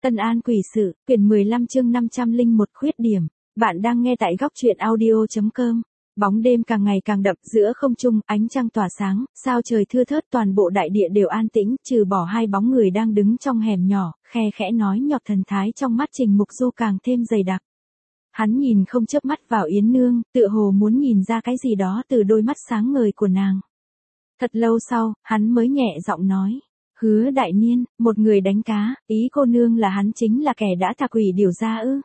Tân An Quỷ Sự, quyển 15 chương 501 khuyết điểm. Bạn đang nghe tại góc truyện audio.com. Bóng đêm càng ngày càng đậm, giữa không trung, ánh trăng tỏa sáng, sao trời thưa thớt, toàn bộ đại địa đều an tĩnh, trừ bỏ hai bóng người đang đứng trong hẻm nhỏ, khe khẽ nói nhọt, thần thái trong mắt Trình Mục Du càng thêm dày đặc. Hắn nhìn không chớp mắt vào Yến Nương, tựa hồ muốn nhìn ra cái gì đó từ đôi mắt sáng ngời của nàng. Thật lâu sau, hắn mới nhẹ giọng nói. Hứa Đại Niên, một người đánh cá, ý cô nương là hắn chính là kẻ đã thả quỷ điểu ra ư?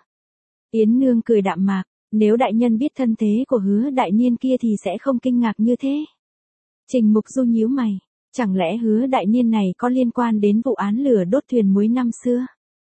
Yến Nương cười đạm mạc, nếu đại nhân biết thân thế của Hứa Đại Niên kia thì sẽ không kinh ngạc như thế. Trình Mục Du nhíu mày, chẳng lẽ Hứa Đại Niên này có liên quan đến vụ án lửa đốt thuyền muối năm xưa?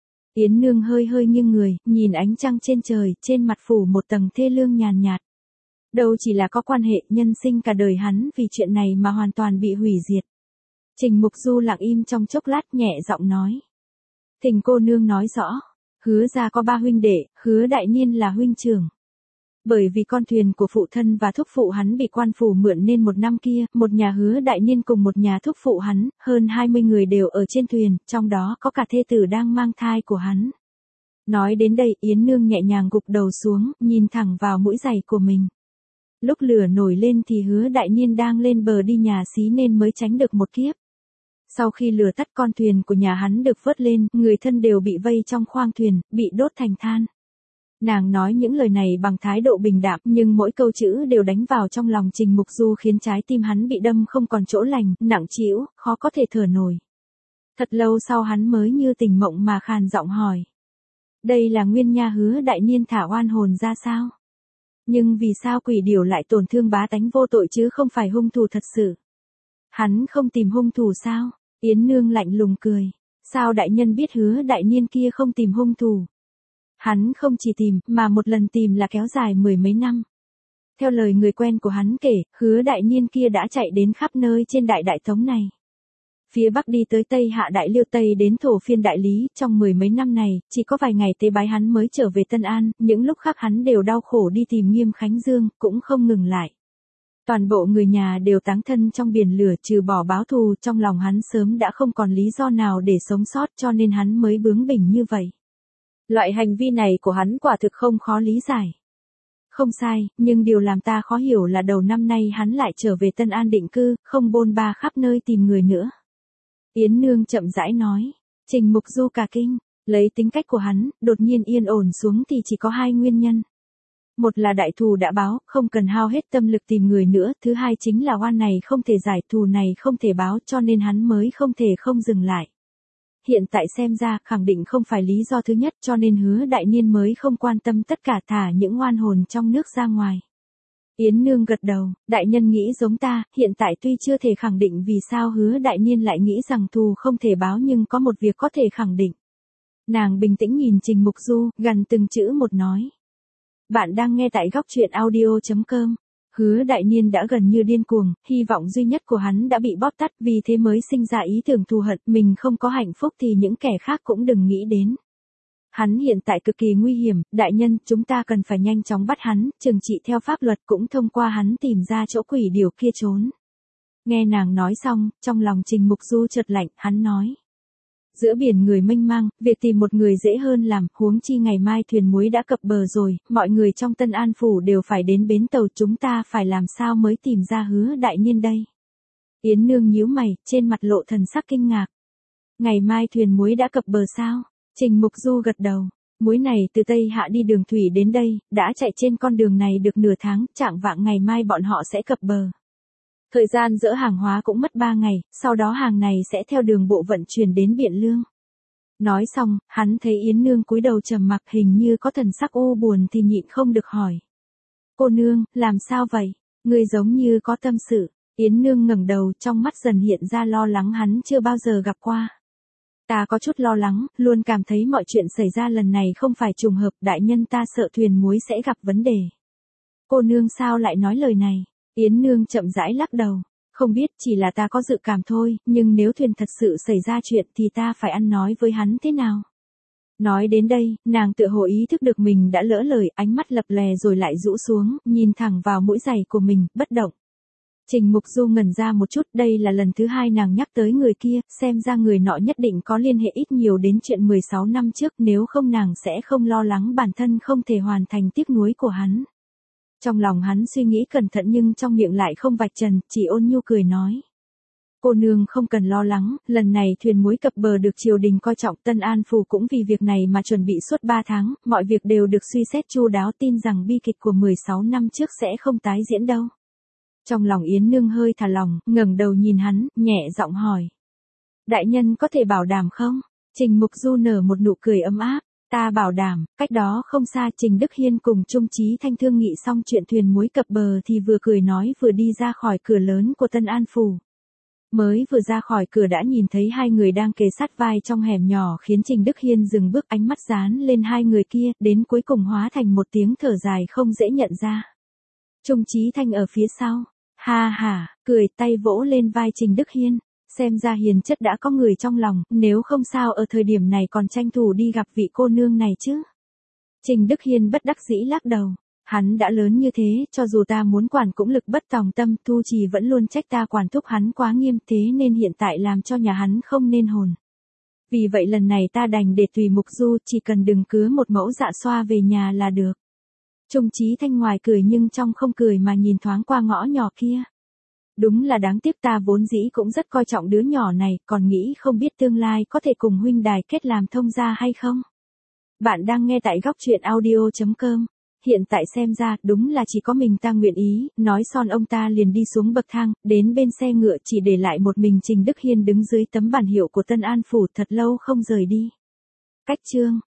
Yến Nương hơi hơi nghiêng người, nhìn ánh trăng trên trời, trên mặt phủ một tầng thê lương nhàn nhạt. Đâu chỉ là có quan hệ, nhân sinh cả đời hắn vì chuyện này mà hoàn toàn bị hủy diệt. Trình Mục Du lặng im trong chốc lát, nhẹ giọng nói. Thỉnh cô nương nói rõ. Hứa gia có 3 huynh đệ, Hứa Đại Niên là huynh trưởng. Bởi vì con thuyền của phụ thân và thúc phụ hắn bị quan phủ mượn nên một năm kia, một nhà Hứa Đại Niên cùng một nhà thúc phụ hắn, hơn 20 người đều ở trên thuyền, trong đó có cả thê tử đang mang thai của hắn. Nói đến đây, Yến Nương nhẹ nhàng gục đầu xuống, nhìn thẳng vào mũi giày của mình. Lúc lửa nổi lên thì Hứa Đại Niên đang lên bờ đi nhà xí nên mới tránh được một kiếp. Sau khi lửa tắt, con thuyền của nhà hắn được vớt lên, người thân đều bị vây trong khoang thuyền, bị đốt thành than. Nàng nói những lời này bằng thái độ bình đạm, nhưng mỗi câu chữ đều đánh vào trong lòng Trình Mục Du, khiến trái tim hắn bị đâm không còn chỗ lành, nặng trĩu, khó có thể thở nổi. Thật lâu sau hắn mới như tỉnh mộng mà khàn giọng hỏi. Đây là nguyên nha Hứa Đại Niên thả oan hồn ra sao? Nhưng vì sao quỷ điểu lại tổn thương bá tánh vô tội chứ không phải hung thủ thật sự? Hắn không tìm hung thủ sao? Yến Nương lạnh lùng cười. Sao đại nhân biết Hứa Đại Niên kia không tìm hung thủ? Hắn không chỉ tìm, mà một lần tìm là kéo dài 10 mấy năm. Theo lời người quen của hắn kể, Hứa Đại Niên kia đã chạy đến khắp nơi trên đại tống này. Phía Bắc đi tới Tây Hạ Đại Liêu, Tây đến Thổ Phiên Đại Lý, trong 10 mấy năm này, chỉ có vài ngày tế bái hắn mới trở về Tân An, những lúc khác hắn đều đau khổ đi tìm Nghiêm Khánh Dương, cũng không ngừng lại. Toàn bộ người nhà đều táng thân trong biển lửa, trừ bỏ báo thù, trong lòng hắn sớm đã không còn lý do nào để sống sót, cho nên hắn mới bướng bỉnh như vậy. Loại hành vi này của hắn quả thực không khó lý giải. Không sai, nhưng điều làm ta khó hiểu là đầu năm nay hắn lại trở về Tân An định cư, không bôn ba khắp nơi tìm người nữa. Yến Nương chậm rãi nói. Trình Mục Du cả kinh, lấy tính cách của hắn, đột nhiên yên ổn xuống thì chỉ có 2 nguyên nhân. Một là đại thù đã báo, không cần hao hết tâm lực tìm người nữa, thứ hai chính là oan này không thể giải, thù này không thể báo, cho nên hắn mới không thể không dừng lại. Hiện tại xem ra, khẳng định không phải lý do thứ nhất, cho nên Hứa Đại Niên mới không quan tâm tất cả, thả những oan hồn trong nước ra ngoài. Yến Nương gật đầu, đại nhân nghĩ giống ta, hiện tại tuy chưa thể khẳng định vì sao Hứa Đại Niên lại nghĩ rằng thù không thể báo, nhưng có một việc có thể khẳng định. Nàng bình tĩnh nhìn Trình Mục Du, gần từng chữ một nói. Bạn đang nghe tại góc truyện audio.com. Hứa Đại Niên đã gần như điên cuồng, hy vọng duy nhất của hắn đã bị bóp tắt, vì thế mới sinh ra ý tưởng thù hận, mình không có hạnh phúc thì những kẻ khác cũng đừng nghĩ đến. Hắn hiện tại cực kỳ nguy hiểm, đại nhân, chúng ta cần phải nhanh chóng bắt hắn, trừng trị theo pháp luật, cũng thông qua hắn tìm ra chỗ quỷ điểu kia trốn. Nghe nàng nói xong, trong lòng Trình Mục Du chợt lạnh, hắn nói. Giữa biển người mênh mang, việc tìm một người dễ hơn làm, huống chi ngày mai thuyền muối đã cập bờ rồi, mọi người trong Tân An Phủ đều phải đến bến tàu, chúng ta phải làm sao mới tìm ra Hứa Đại Niên đây? Yến Nương nhíu mày, trên mặt lộ thần sắc kinh ngạc. Ngày mai thuyền muối đã cập bờ sao? Trình Mục Du gật đầu. Muối này từ Tây Hạ đi đường thủy đến đây, đã chạy trên con đường này được nửa tháng, chạng vạng ngày mai bọn họ sẽ cập bờ. Thời gian dỡ hàng hóa cũng mất 3 ngày, sau đó hàng này sẽ theo đường bộ vận chuyển đến Biện Lương. Nói xong, hắn thấy Yến Nương cúi đầu trầm mặc, hình như có thần sắc u buồn thì nhịn không được hỏi. Cô nương, làm sao vậy? Người giống như có tâm sự. Yến Nương ngẩng đầu, trong mắt dần hiện ra lo lắng hắn chưa bao giờ gặp qua. Ta có chút lo lắng, luôn cảm thấy mọi chuyện xảy ra lần này không phải trùng hợp, đại nhân ta sợ thuyền muối sẽ gặp vấn đề. Cô nương sao lại nói lời này? Yến Nương chậm rãi lắc đầu. Không biết, chỉ là ta có dự cảm thôi, nhưng nếu thuyền thật sự xảy ra chuyện thì ta phải ăn nói với hắn thế nào? Nói đến đây, nàng tựa hồ ý thức được mình đã lỡ lời, ánh mắt lập lè rồi lại rũ xuống, nhìn thẳng vào mũi giày của mình, bất động. Trình Mục Du ngẩn ra một chút, đây là lần thứ hai nàng nhắc tới người kia, xem ra người nọ nhất định có liên hệ ít nhiều đến chuyện 16 năm trước, nếu không nàng sẽ không lo lắng bản thân không thể hoàn thành tiếc nuối của hắn. Trong lòng hắn suy nghĩ cẩn thận nhưng trong miệng lại không vạch trần, chỉ ôn nhu cười nói. Cô nương không cần lo lắng, lần này thuyền muối cập bờ được triều đình coi trọng, Tân An Phủ cũng vì việc này mà chuẩn bị suốt 3 tháng, mọi việc đều được suy xét chu đáo, tin rằng bi kịch của 16 năm trước sẽ không tái diễn đâu. Trong lòng Yến Nương hơi thả lòng, ngẩng đầu nhìn hắn, nhẹ giọng hỏi. Đại nhân có thể bảo đảm không? Trình Mục Du nở một nụ cười ấm áp. Ta bảo đảm. Cách đó không xa, Trình Đức Hiên cùng Trung Chí Thanh thương nghị xong chuyện thuyền muối cập bờ thì vừa cười nói vừa đi ra khỏi cửa lớn của Tân An Phủ. Mới vừa ra khỏi cửa đã nhìn thấy hai người đang kề sát vai trong hẻm nhỏ, khiến Trình Đức Hiên dừng bước, ánh mắt dán lên hai người kia, đến cuối cùng hóa thành một tiếng thở dài không dễ nhận ra. Trung Chí Thanh ở phía sau, ha ha, cười, tay vỗ lên vai Trình Đức Hiên, xem ra hiền chất đã có người trong lòng, nếu không sao ở thời điểm này còn tranh thủ đi gặp vị cô nương này chứ. Trình Đức Hiên bất đắc dĩ lắc đầu, hắn đã lớn như thế, cho dù ta muốn quản cũng lực bất tòng tâm, Thu Trì vẫn luôn trách ta quản thúc hắn quá nghiêm, thế nên hiện tại làm cho nhà hắn không nên hồn. Vì vậy lần này ta đành để tùy Mục Du, chỉ cần đừng cứa một mẫu dạ xoa về nhà là được. Trung Chí Thanh ngoài cười nhưng trong không cười mà nhìn thoáng qua ngõ nhỏ kia. Đúng là đáng tiếc, ta vốn dĩ cũng rất coi trọng đứa nhỏ này, còn nghĩ không biết tương lai có thể cùng huynh đài kết làm thông gia hay không. Bạn đang nghe tại góc truyện audio.com. Hiện tại xem ra, đúng là chỉ có mình ta nguyện ý, nói xong ông ta liền đi xuống bậc thang, đến bên xe ngựa, chỉ để lại một mình Trình Đức Hiên đứng dưới tấm bản hiệu của Tân An Phủ, thật lâu không rời đi. Cách chương